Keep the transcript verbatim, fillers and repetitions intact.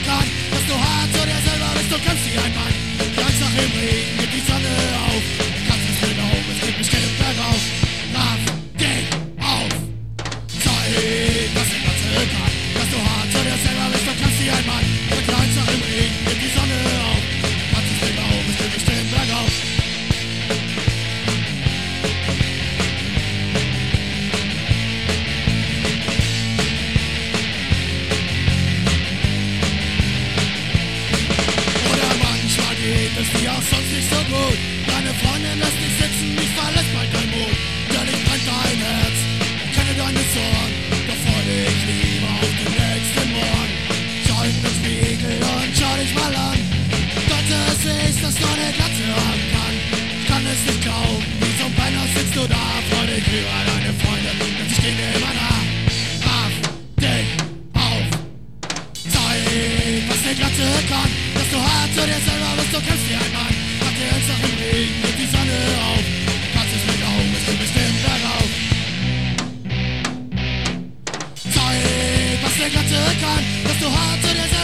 kann, dass du hart zu dir selber bist und kämpfst wie ein Mann. Langsam im Regen geht die Sonne auf, kannst es nicht mehr um, es gibt nicht den Berg auf. Raff dich auf, zeig, was der Ganze kann, dass du hart zu dir selber bist und kämpfst wie ein Mann. Und langsam im Regen geht die Sonne auf, kannst es nicht mehr um, es gibt nicht den Berg auf. Ist dir auch sonst nicht so gut. Deine Freundin lässt dich sitzen, mich verlässt bald dein Mut. Denn ich brennt dein Herz, kenne deine Zorn. Doch freu dich lieber auf den nächsten Morgen. Schau in den Spiegel und schau dich mal an. Gott, es ist, dass du eine Glatze haben kann. Ich kann es nicht glauben, wie so ein Penner sitzt du da. Freu dich über deine Freunde, denn sie stehen dir immer nah. Raff dich auf, zeig, was eine Glatze kann. Dass du hart zu dir selber bist, du kämpfst wie ein Mann. Mach dir jetzt noch im Regen, geht die Sonne auf. Kannst es nicht glauben, es geht bestimmt bergauf. Zeig, was der Ganze kann, dass du hart zu dir selber